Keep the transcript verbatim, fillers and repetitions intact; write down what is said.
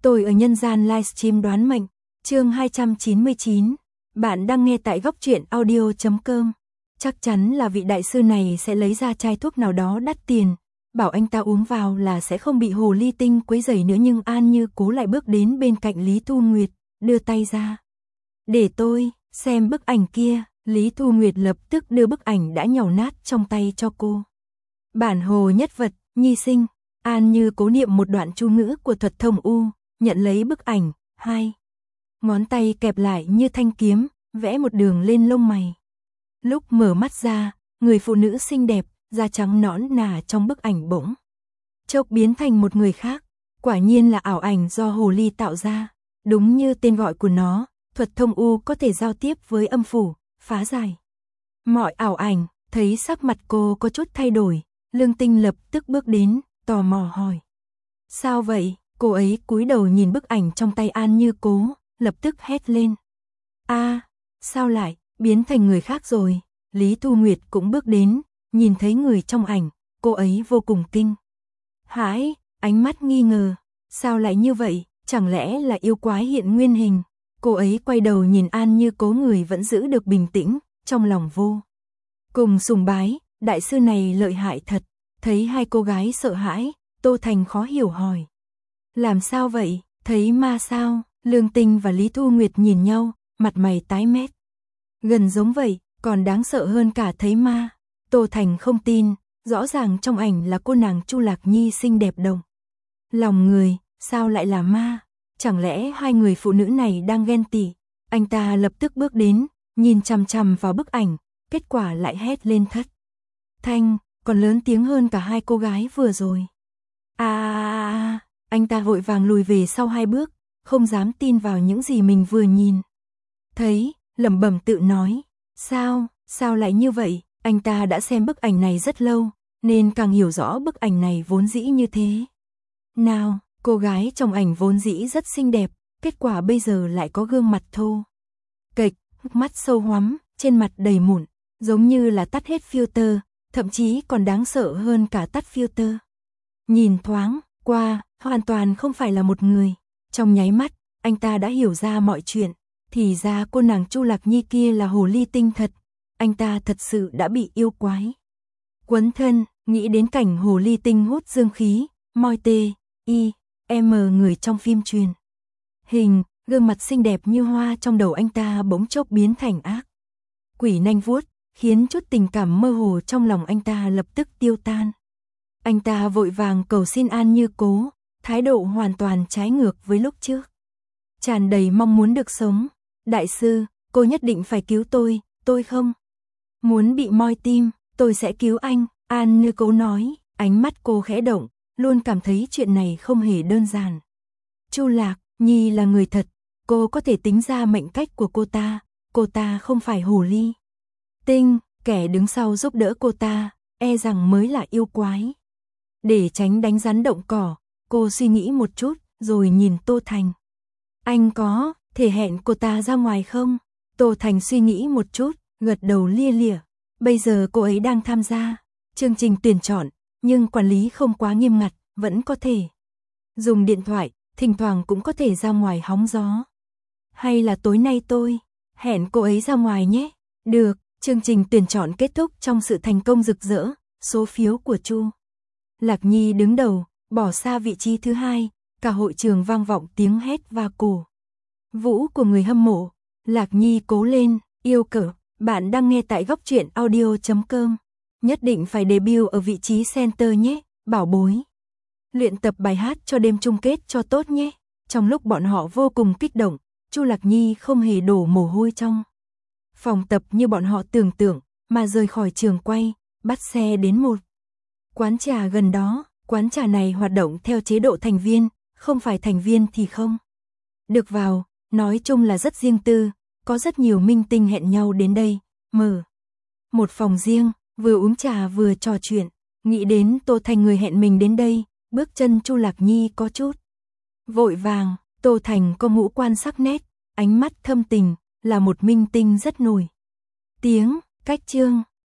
Tôi ở nhân gian livestream đoán mệnh, chương hai trăm chín mươi chín. Bạn đang nghe tại góc truyện audio chấm com. Chắc chắn là vị đại sư này sẽ lấy ra chai thuốc nào đó đắt tiền, bảo anh ta uống vào là sẽ không bị hồ ly tinh quấy rầy nữa, nhưng An Như Cố lại bước đến bên cạnh Lý Thu Nguyệt, đưa tay ra. Để tôi xem bức ảnh kia. Lý Thu Nguyệt lập tức đưa bức ảnh đã nhàu nát trong tay cho cô. Bản hồ nhất vật, nhi sinh. An Như Cố niệm một đoạn chú ngữ của thuật thông u, nhận lấy bức ảnh, hai ngón tay kẹp lại như thanh kiếm, vẽ một đường lên lông mày. Lúc mở mắt ra, người phụ nữ xinh đẹp, da trắng nõn nà trong bức ảnh bỗng chốc biến thành một người khác, quả nhiên là ảo ảnh do hồ ly tạo ra. Đúng như tên gọi của nó, thuật thông u có thể giao tiếp với âm phủ, phá giải mọi ảo ảnh. Thấy sắc mặt cô có chút thay đổi, Lương Tinh lập tức bước đến, tò mò hỏi. Sao vậy? Cô ấy cúi đầu nhìn bức ảnh trong tay An Như Cố, lập tức hét lên. A, à, sao lại biến thành người khác rồi? Lý Thu Nguyệt cũng bước đến, nhìn thấy người trong ảnh, cô ấy vô cùng kinh hãi, ánh mắt nghi ngờ. Sao lại như vậy? Chẳng lẽ là yêu quái hiện nguyên hình? Cô ấy quay đầu nhìn An Như Cố, người vẫn giữ được bình tĩnh, trong lòng vô cùng sùng bái, đại sư này lợi hại thật. Thấy hai cô gái sợ hãi, Tô Thành khó hiểu hỏi. Làm sao vậy? Thấy ma sao? Lương Tinh và Lý Thu Nguyệt nhìn nhau, mặt mày tái mét. Gần giống vậy, còn đáng sợ hơn cả thấy ma. Tô Thành không tin, rõ ràng trong ảnh là cô nàng Chu Lạc Nhi xinh đẹp động lòng người, sao lại là ma? Chẳng lẽ hai người phụ nữ này đang ghen tị? Anh ta lập tức bước đến, nhìn chằm chằm vào bức ảnh, kết quả lại hét lên thất thanh, còn lớn tiếng hơn cả hai cô gái vừa rồi. A a a, anh ta vội vàng lùi về sau hai bước, không dám tin vào những gì mình vừa nhìn thấy, lẩm bẩm tự nói, sao, sao lại như vậy? Anh ta đã xem bức ảnh này rất lâu, nên càng hiểu rõ bức ảnh này vốn dĩ như thế nào. Cô gái trong ảnh vốn dĩ rất xinh đẹp, kết quả bây giờ lại có gương mặt thô kệch, mắt sâu hoắm, trên mặt đầy mụn, giống như là tắt hết filter, thậm chí còn đáng sợ hơn cả tắt filter. Nhìn thoáng qua, hoàn toàn không phải là một người. Trong nháy mắt, anh ta đã hiểu ra mọi chuyện, thì ra cô nàng Chu Lạc Nhi kia là hồ ly tinh thật. Anh ta thật sự đã bị yêu quái quấn thân, nghĩ đến cảnh hồ ly tinh hút dương khí, moi tê, y, m người trong phim truyền hình, gương mặt xinh đẹp như hoa trong đầu anh ta bỗng chốc biến thành ác quỷ nanh vuốt, khiến chút tình cảm mơ hồ trong lòng anh ta lập tức tiêu tan. Anh ta vội vàng cầu xin An Như Cố, thái độ hoàn toàn trái ngược với lúc trước, tràn đầy mong muốn được sống. Đại sư, cô nhất định phải cứu tôi, tôi không muốn bị moi tim, tôi sẽ cứu anh. An Như Cố nói, ánh mắt cô khẽ động, luôn cảm thấy chuyện này không hề đơn giản. Chu Lạc Nhi là người thật, cô có thể tính ra mệnh cách của cô ta, cô ta không phải hồ ly tinh, kẻ đứng sau giúp đỡ cô ta, e rằng mới là yêu quái. Để tránh đánh rắn động cỏ, cô suy nghĩ một chút, rồi nhìn Tô Thành. Anh có thể hẹn cô ta ra ngoài không? Tô Thành suy nghĩ một chút, gật đầu lia lịa. Bây giờ cô ấy đang tham gia chương trình tuyển chọn, nhưng quản lý không quá nghiêm ngặt, vẫn có thể dùng điện thoại, thỉnh thoảng cũng có thể ra ngoài hóng gió. Hay là tối nay tôi hẹn cô ấy ra ngoài nhé? Được. Chương trình tuyển chọn kết thúc trong sự thành công rực rỡ, số phiếu của Chu Lạc Nhi đứng đầu, bỏ xa vị trí thứ hai, cả hội trường vang vọng tiếng hét và cổ vũ của người hâm mộ. Lạc Nhi cố lên, yêu cờ. Bạn đang nghe tại góc truyện audio chấm com. Nhất định phải debut ở vị trí center nhé, bảo bối. Luyện tập bài hát cho đêm chung kết cho tốt nhé. Trong lúc bọn họ vô cùng kích động, Chu Lạc Nhi không hề đổ mồ hôi trong phòng tập như bọn họ tưởng tượng, mà rời khỏi trường quay, bắt xe đến một quán trà gần đó. Quán trà này hoạt động theo chế độ thành viên, không phải thành viên thì không được vào, nói chung là rất riêng tư, có rất nhiều minh tinh hẹn nhau đến đây, mở một phòng riêng, vừa uống trà vừa trò chuyện. Nghĩ đến Tô Thành người hẹn mình đến đây, bước chân Chu Lạc Nhi có chút vội vàng. Tô Thành có ngũ quan sắc nét, ánh mắt thâm tình, là một minh tinh rất nổi tiếng. Cách chương